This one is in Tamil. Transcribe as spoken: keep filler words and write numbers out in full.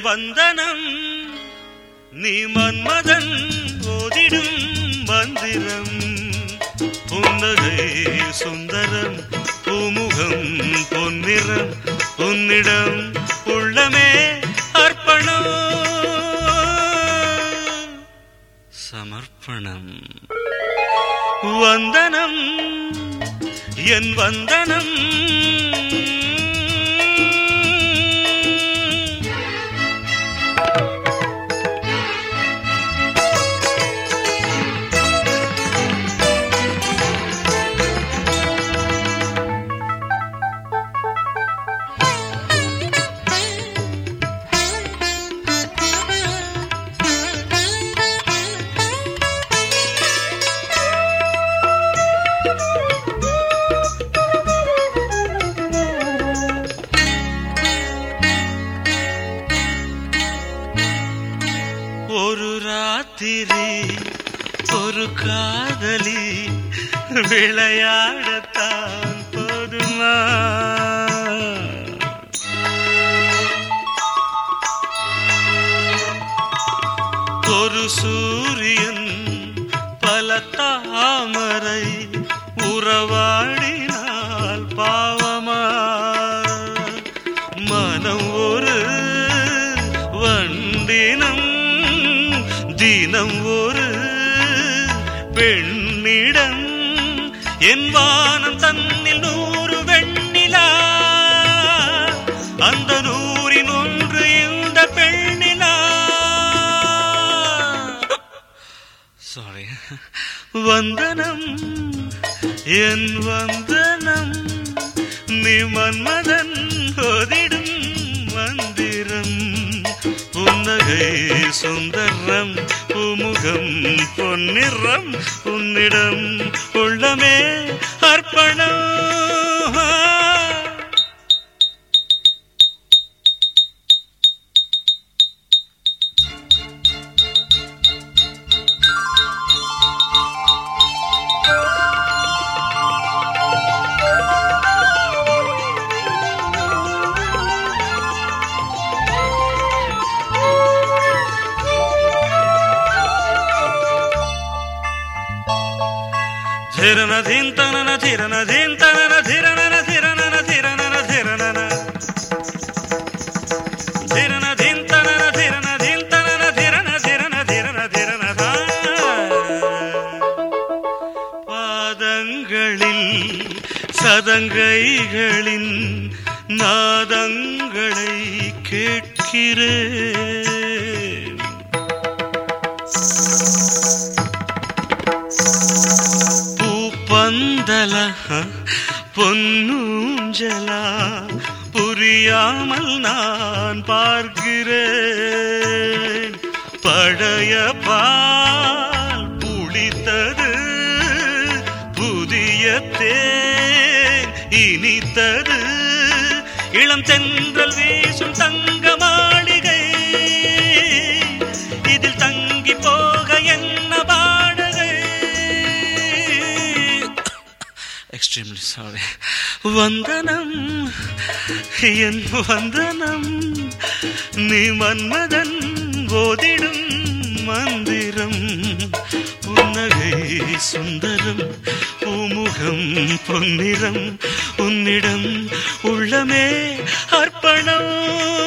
வந்தனம் நீ மன்மதன் ஓதிடும் மந்திரம் புன்னகை சுந்தரம் பூமுகம் பொன்னிறம் உன்னிடம் உள்ளமே அர்ப்பணம் சமர்ப்பணம் வந்தனம் என் வந்தனம் ஒரு ராத்திரி ஒரு காதலி விளையாடத்தான் போதுமா ஒரு சூரியன் பல தாமரை உறவாடினால் பாவமா மனம் ஒரு வண்டினம் தினம் ஒரு பெண்ணிடம் என் வானம் தன்னில் நூறு வெண்ணிலா அந்த நூறின் ஒன்று இந்த பெண்ணிலா சாரி வந்தனம் என் வந்தனம் நீ மன்மதன் ஓதிடும் மந்திரம் புன்னகை சுந்தரம் பூமுகம் பொன்னிறம் உன்னிடம் உள்ளமே அர்ப்பணம் धिरना धिन तनना धिरना धिन तनना धिरना धिरना धिरना धिरना धिरना धिन तनना धिरना धिन तनना धिरना धिरना धिरना धिरना பாதங்களில் சதங்கைகளின் நாதங்களை கேட்கிறேன் பந்தல பொன்னூஞ்சலா புரியாமல் நான் பார்க்கிறேன் பழைய பால் புளித்தது புதிய தேன் இனித்தது இளம் தென்றல் வீசும் தங்க மாளிகை இதில் தங்கி போக என்ன பாடகை extremely sorry வந்தனம் என் வந்தனம் நீ மன்மதன் ஓதிடும் மந்திரம் புன்னகை சுந்தரம் பூமுகம் பொன்னிறம் உன்னிடம் உள்ளமே அர்ப்பணம்